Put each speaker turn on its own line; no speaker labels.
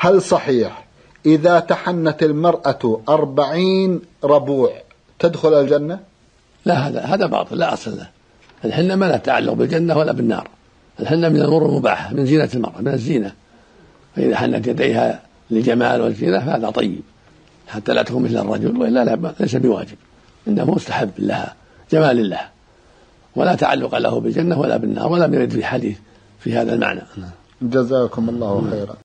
هل صحيح إذا تحنت المرأة 40 ربوع تدخل الجنة؟
لا، هذا باطل، لا أصل له. الحنة ما لا تعلق بالجنة ولا بالنار. الحنة من الأمور المباحة، من زينة المرأة، من الزينة. فإذا حنت يديها للجمال والزينة فهذا طيب حتى لا تكون مثل الرجل، وإلا لا، ليس بواجب، إنه مستحب لها، جمال لها، ولا تعلق له بالجنة ولا بالنار، ولا يرد في حديث في هذا المعنى.
جزاكم الله خيرا.